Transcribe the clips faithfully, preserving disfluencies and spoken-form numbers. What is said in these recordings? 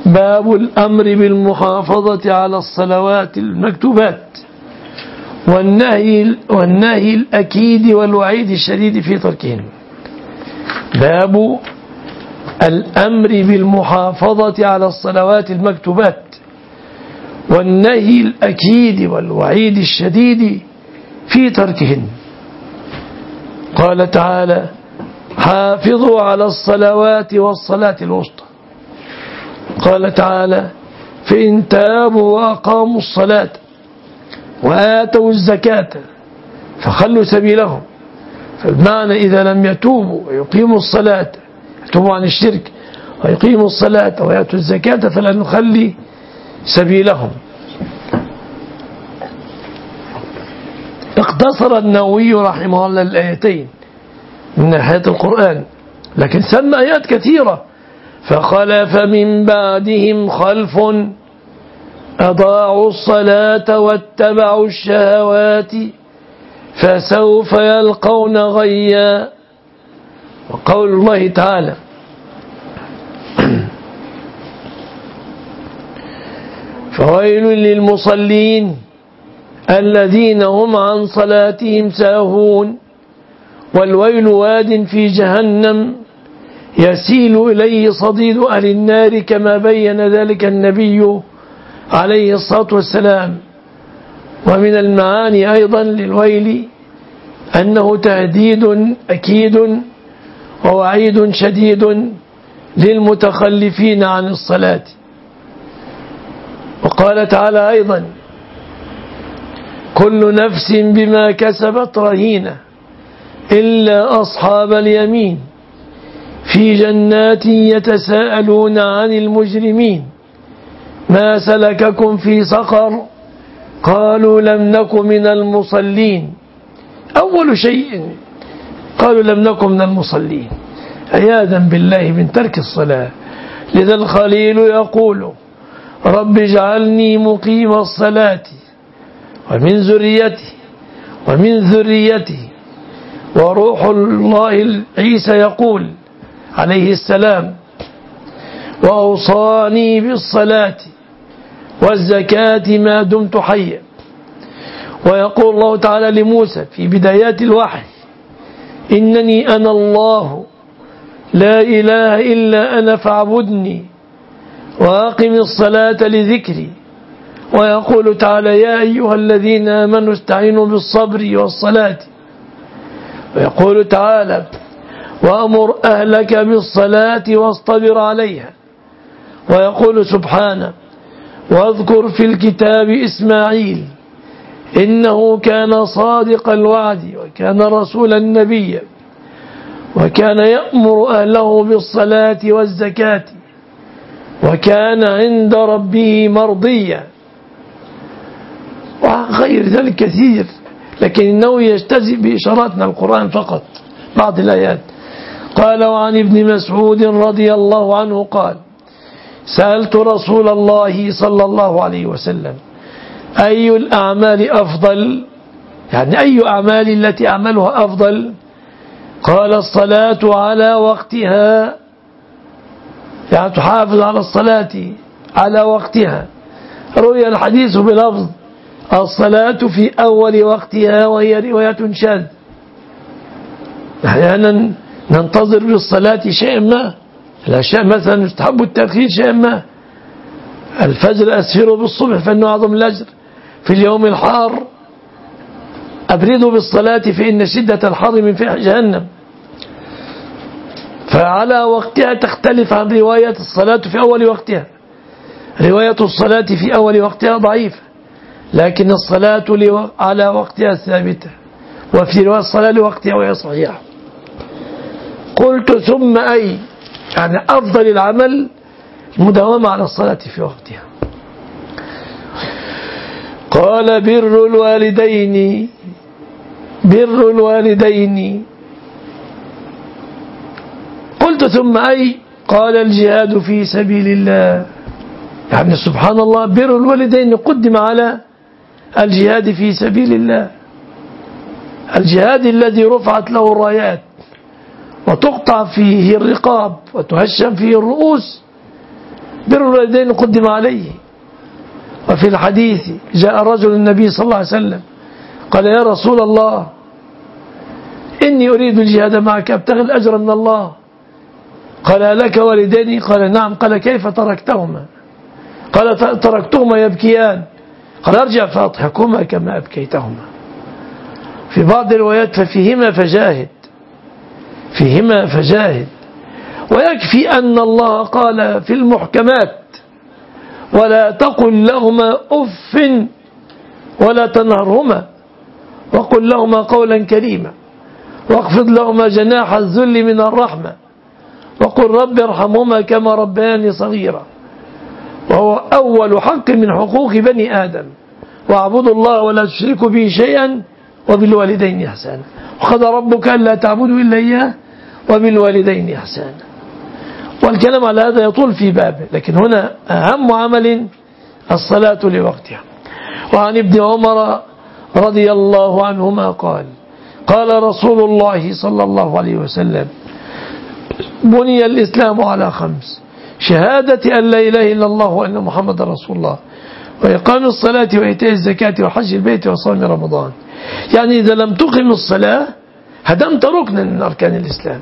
باب الأمر بالمحافظة على الصلوات المكتوبات والنهي, والنهي الأكيد والوعيد الشديد في تركهن. باب الأمر بالمحافظة على الصلوات المكتوبات والنهي الأكيد والوعيد الشديد في تركهن. قال تعالى: حافظوا على الصلوات والصلاة الوسطى. قال تعالى: فإن تابوا وأقاموا الصلاة وآتوا الزكاة فخلوا سبيلهم. فبمعنى إذا لم يتوبوا ويقيموا الصلاة، يتوبوا عن الشرك ويقيموا الصلاة ويأتوا الزكاة فلا نخلي سبيلهم. اقتصر النووي رحمه الله الآيتين من ناحية القرآن، لكن سمى آيات كثيرة: فخلف من بعدهم خلف أضاعوا الصلاة واتبعوا الشهوات فسوف يلقون غيا. وقول الله تعالى: فويل للمصلين الذين هم عن صلاتهم ساهون. والويل واد في جهنم يسيل إليه صديد أهل النار، كما بين ذلك النبي عليه الصلاة والسلام. ومن المعاني أيضا للويل أنه تهديد أكيد ووعيد شديد للمتخلفين عن الصلاة. وقال تعالى أيضا: كل نفس بما كسبت رهينة إلا أصحاب اليمين في جنات يتساءلون عن المجرمين ما سلككم في سقر قالوا لم نك من المصلين. أول شيء قالوا لم نك من المصلين عياذا بالله من ترك الصلاة. لذا الخليل يقول: رب اجعلني مقيم الصلاة ومن ذريتي ومن ذريتي. وروح الله عيسى يقول عليه السلام: وأوصاني بالصلاة والزكاة ما دمت حيا. ويقول الله تعالى لموسى في بدايات الوحي: إنني أنا الله لا إله إلا أنا فاعبدني وأقم الصلاة لذكري. ويقول تعالى: يا أيها الذين آمنوا استعينوا بالصبر والصلاة. ويقول تعالى: وأمر أهلك بالصلاة واصطبر عليها. ويقول سبحانه: واذكر في الكتاب إسماعيل إنه كان صادق الوعد وكان رسولا نبيا وكان يأمر أهله بالصلاة والزكاة وكان عند ربه مرضيا. وغير ذلك كثير، لكن إنه يجتزئ بإشارات من القرآن فقط بعض الآيات. قال: وعن ابن مسعود رضي الله عنه قال: سألت رسول الله صلى الله عليه وسلم: أي الأعمال أفضل؟ يعني أي أعمال التي أعملها أفضل؟ قال: الصلاة على وقتها، يعني تحافظ على الصلاة على وقتها. روي الحديث بلفظ الصلاة في أول وقتها، وهي رواية شاذة. أحيانا ننتظر بالصلاة شيء ما، الأشياء مثلا يستحب التأخير شيء ما. الفجر أسفره بالصبح فإنه أعظم الأجر. في اليوم الحار أبردوا بالصلاة فإن شدة الحر من فيح جهنم. فعلى وقتها تختلف عن رواية الصلاة في أول وقتها. رواية الصلاة في أول وقتها ضعيفة، لكن الصلاة على وقتها ثابتة، وفي رواية الصلاة لوقتها وهي صحيحة. قلت: ثم أي؟ يعني أفضل العمل المداومة على الصلاة في وقتها. قال: بر الوالدين. بر الوالدين. قلت: ثم أي؟ قال: الجهاد في سبيل الله. يعني سبحان الله، بر الوالدين قدم على الجهاد في سبيل الله، الجهاد الذي رفعت له الرايات وتقطع فيه الرقاب وتهشم فيه الرؤوس بر الوالدين قدم عليه. وفي الحديث جاء رجل النبي صلى الله عليه وسلم قال يا رسول الله إني أريد الجهاد معك أبتغي الأجر من الله. قال لك والدين؟ قال نعم. قال كيف تركتهما؟ قال تركتهما يبكيان. قال ارجع فأضحكهما كما أبكيتهما. في بعض الروايات ففيهما فجاهد، فيهما فجاهد. ويكفي أن الله قال في المحكمات ولا تقل لهما أف ولا تنهرهما وقل لهما قولا كريما واخفض لهما جناح الذل من الرحمة وقل رب ارحمهما كما ربياني صغيرا. وهو أول حق من حقوق بني آدم. واعبدوا الله ولا تشركوا به شيئا وبالوالدين إحسانا. وقضى ربك ألا تعبدوا إلا إياه وبالوالدين إحسانا. والكلام على هذا يطول في بابه، لكن هنا أهم عمل الصلاة لوقتها. وعن ابن عمر رضي الله عنهما قال قال رسول الله صلى الله عليه وسلم بني الإسلام على خمس: شهادة أن لا إله إلا الله وأن محمد رسول الله، وإقام الصلاة وإيتاء الزكاة وحج البيت وصوم رمضان. يعني إذا لم تقم الصلاة هدمت ركنا من أركان الإسلام.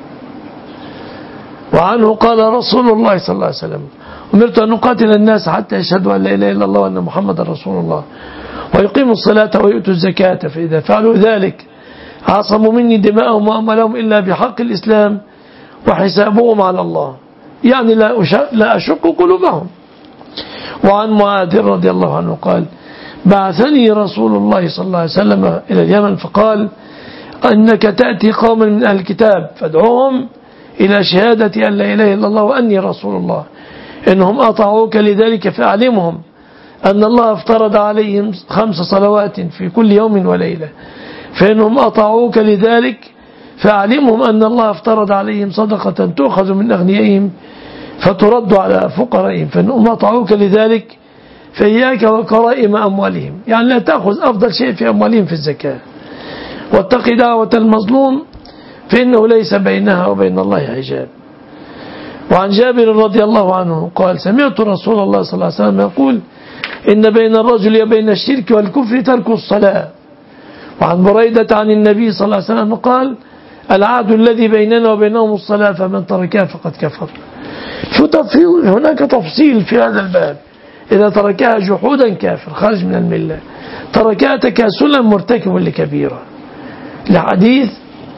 وعنه قال رسول الله صلى الله عليه وسلم أمرت أن نقاتل الناس حتى يشهدوا أن لا إله إلا الله وأن محمد رسول الله ويقيموا الصلاة ويؤتوا الزكاة، فإذا فعلوا ذلك عصموا مني دماءهم وأموالهم إلا بحق الإسلام وحسابهم على الله. يعني لا أشك قلوبهم. وعن معاذ رضي الله عنه قال بعثني رسول الله صلى الله عليه وسلم إلى اليمن فقال أنك تأتي قوما من أهل الكتاب فادعوهم إلى شهادة أن لا إله إلا الله وأني رسول الله، إنهم أطاعوك لذلك فأعلمهم أن الله افترض عليهم خمس صلوات في كل يوم وليلة، فإنهم أطاعوك لذلك فأعلمهم أن الله افترض عليهم صدقة تؤخذ من أغنيائهم فترد على فقرائهم، فإنهم أطاعوك لذلك فإياك وكرائم أموالهم. يعني لا تأخذ أفضل شيء في أموالهم في الزكاة. واتق دعوة المظلوم فإنه ليس بينها وبين الله حجاب. وعن جابر رضي الله عنه قال سمعت رسول الله صلى الله عليه وسلم يقول إن بين الرجل وبين الشرك والكفر ترك الصلاة. وعن بريدة عن النبي صلى الله عليه وسلم قال العهد الذي بيننا وبينهم الصلاة فمن تركها فقد كفر. هناك تفصيل في هذا الباب: إذا تركها جحودا كافر خارج من الملة، تركها تكاسلا مرتكب لكبيرة، لحديث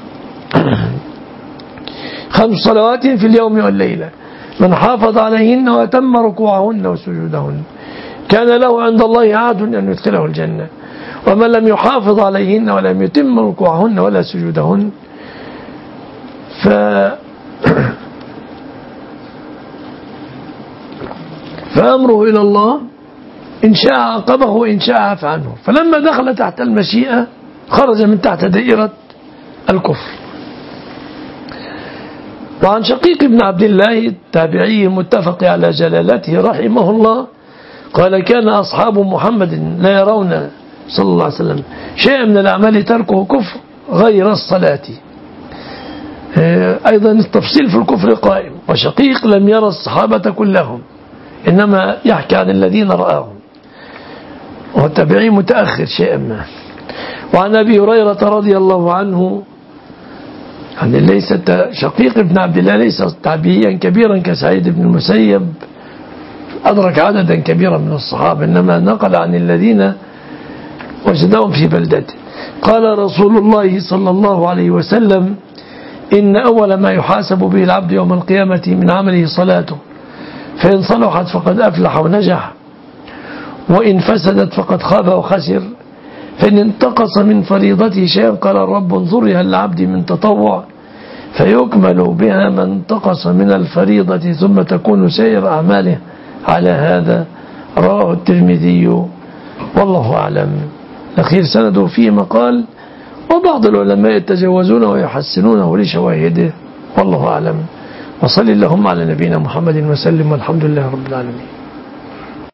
خمس صلوات في اليوم والليلة من حافظ عليهن وتم ركوعهن وسجودهن كان له عند الله عهد أن يدخله الجنة، ومن لم يحافظ عليهن ولم يتم ركوعهن ولا سجودهن ف فأمره إلى الله إن شاء عاقبه وإن شاء عفى عنه. فلما دخل تحت المشيئة خرج من تحت دائرة الكفر. وعن شقيق بن عبد الله التابعي المتفق على جلالته رحمه الله قال كان أصحاب محمد لا يرون صلى الله عليه وسلم شيئا من الأعمال تركه كفر غير الصلاة. أيضا التفصيل في الكفر قائم. وشقيق لم يرى الصحابة كلهم، إنما يحكي عن الذين رآهم، والتابعي متأخر شيئا ما. وعن أبي هريرة رضي الله عنه يعني ليس شقيق بن عبد الله ليس تابعيا كبيرا كسعيد بن المسيب أدرك عددا كبيرا من الصحابة، إنما نقل عن الذين وجدهم في بلدته. قال رسول الله صلى الله عليه وسلم إن أول ما يحاسب به العبد يوم القيامة من عمله صلاته، فإن صلحت فقد أفلح ونجح، وإن فسدت فقد خاب وخسر. فإن انتقص من فريضته شيئا قال الرب انظرها العبد من تطوع فيكمل بها ما انتقص من الفريضة ثم تكون سائر أعماله على هذا. رواه الترمذي والله أعلم. الأخير سنده فيه مقال، وبعض العلماء يتجاوزونه ويحسنونه لشواهده والله أعلم. وصل اللهم على نبينا محمد وسلم والحمد لله رب العالمين.